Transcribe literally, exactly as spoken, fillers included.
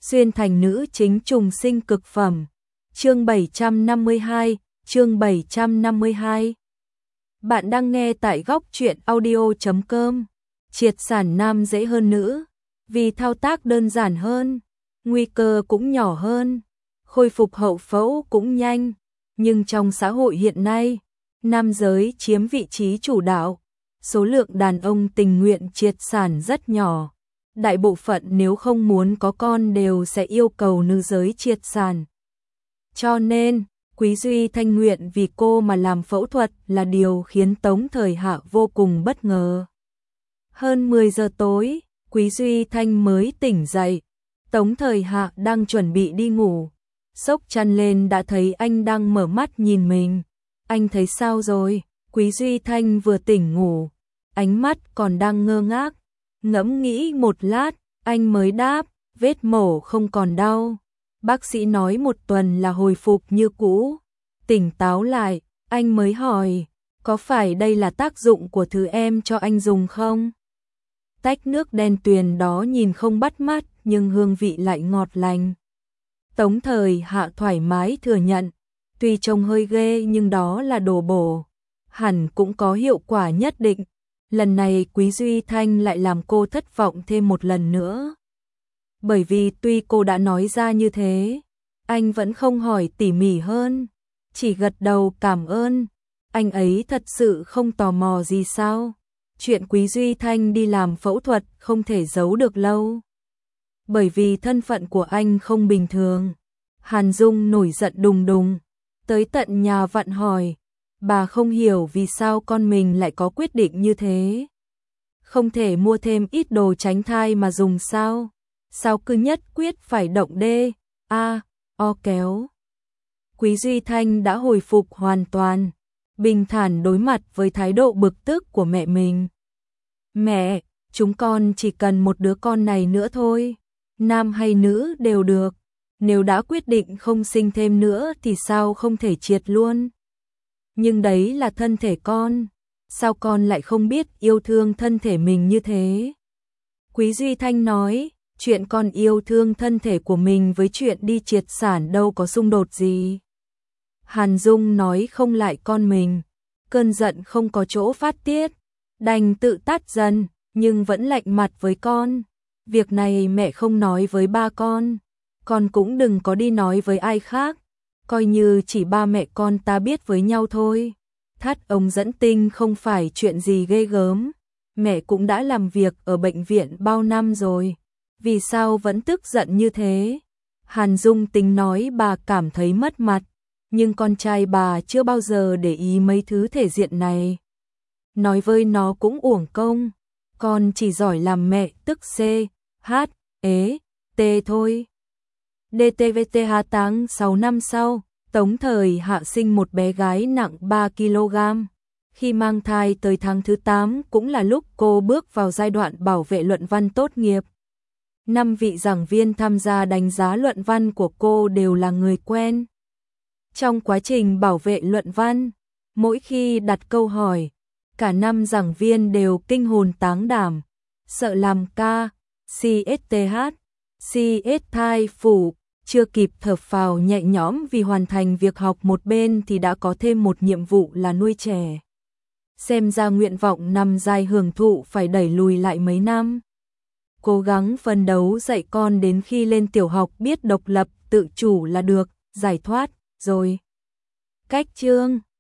xuyên thành nữ chính trùng sinh cực phẩm. Chương bảy trăm năm mươi hai, chương bảy trăm năm mươi hai. Bạn đang nghe tại góc truyện audio chấm com. Triệt sản nam dễ hơn nữ, vì thao tác đơn giản hơn, nguy cơ cũng nhỏ hơn, khôi phục hậu phẫu cũng nhanh, nhưng trong xã hội hiện nay, nam giới chiếm vị trí chủ đạo, số lượng đàn ông tình nguyện triệt sản rất nhỏ. Đại bộ phận nếu không muốn có con đều sẽ yêu cầu nữ giới triệt sản. Cho nên, Quý Duy Thanh nguyện vì cô mà làm phẫu thuật là điều khiến Tống Thời Hạ vô cùng bất ngờ. Hơn mười giờ tối, Quý Duy Thanh mới tỉnh dậy. Tống Thời Hạ đang chuẩn bị đi ngủ. Xốc chăn lên đã thấy anh đang mở mắt nhìn mình. Anh thấy sao rồi? Quý Duy Thanh vừa tỉnh ngủ, ánh mắt còn đang ngơ ngác. Ngẫm nghĩ một lát, anh mới đáp, vết mổ không còn đau. Bác sĩ nói một tuần là hồi phục như cũ. Tỉnh táo lại, anh mới hỏi, có phải đây là tác dụng của thứ em cho anh dùng không? Tách nước đen tuyền đó nhìn không bắt mắt, nhưng hương vị lại ngọt lành. Tống Thời Hạ thoải mái thừa nhận, tuy trông hơi ghê nhưng đó là đồ bổ, hẳn cũng có hiệu quả nhất định. Lần này Quý Duy Thanh lại làm cô thất vọng thêm một lần nữa. Bởi vì tuy cô đã nói ra như thế, anh vẫn không hỏi tỉ mỉ hơn, chỉ gật đầu cảm ơn. Anh ấy thật sự không tò mò gì sao? Chuyện Quý Duy Thanh đi làm phẫu thuật không thể giấu được lâu. Bởi vì thân phận của anh không bình thường. Hàn Dung nổi giận đùng đùng, tới tận nhà vặn hỏi. Bà không hiểu vì sao con mình lại có quyết định như thế. Không thể mua thêm ít đồ tránh thai mà dùng sao? Sao cứ nhất quyết phải động đê, a, o kéo. Quý Duy Thanh đã hồi phục hoàn toàn, bình thản đối mặt với thái độ bực tức của mẹ mình. Mẹ, chúng con chỉ cần một đứa con này nữa thôi, nam hay nữ đều được. Nếu đã quyết định không sinh thêm nữa thì sao không thể triệt luôn? Nhưng đấy là thân thể con, sao con lại không biết yêu thương thân thể mình như thế? Quý Duy Thanh nói, chuyện con yêu thương thân thể của mình với chuyện đi triệt sản đâu có xung đột gì. Hàn Dung nói không lại con mình, cơn giận không có chỗ phát tiết, đành tự tát dần, nhưng vẫn lạnh mặt với con. Việc này mẹ không nói với ba con, con cũng đừng có đi nói với ai khác. Coi như chỉ ba mẹ con ta biết với nhau thôi. Thắt ống dẫn tinh không phải chuyện gì ghê gớm. Mẹ cũng đã làm việc ở bệnh viện bao năm rồi. Vì sao vẫn tức giận như thế? Hàn Dung tính nói bà cảm thấy mất mặt. Nhưng con trai bà chưa bao giờ để ý mấy thứ thể diện này. Nói với nó cũng uổng công. Con chỉ giỏi làm mẹ tức C, H, ế, T thôi. đê tê vê tê Hà Táng sáu năm sau, Tống Thời Hạ sinh một bé gái nặng ba ki lô gam. Khi mang thai tới tháng thứ tám cũng là lúc cô bước vào giai đoạn bảo vệ luận văn tốt nghiệp. Năm vị giảng viên tham gia đánh giá luận văn của cô đều là người quen. Trong quá trình bảo vệ luận văn, mỗi khi đặt câu hỏi, cả năm giảng viên đều kinh hồn táng đảm, sợ làm ca, xê ét tê hát, xê ét thai phủ. Chưa kịp thở phào nhẹ nhõm vì hoàn thành việc học một bên thì đã có thêm một nhiệm vụ là nuôi trẻ. Xem ra nguyện vọng năm dài hưởng thụ phải đẩy lùi lại mấy năm. Cố gắng phấn đấu dạy con đến khi lên tiểu học biết độc lập, tự chủ là được, giải thoát, rồi. Cách chương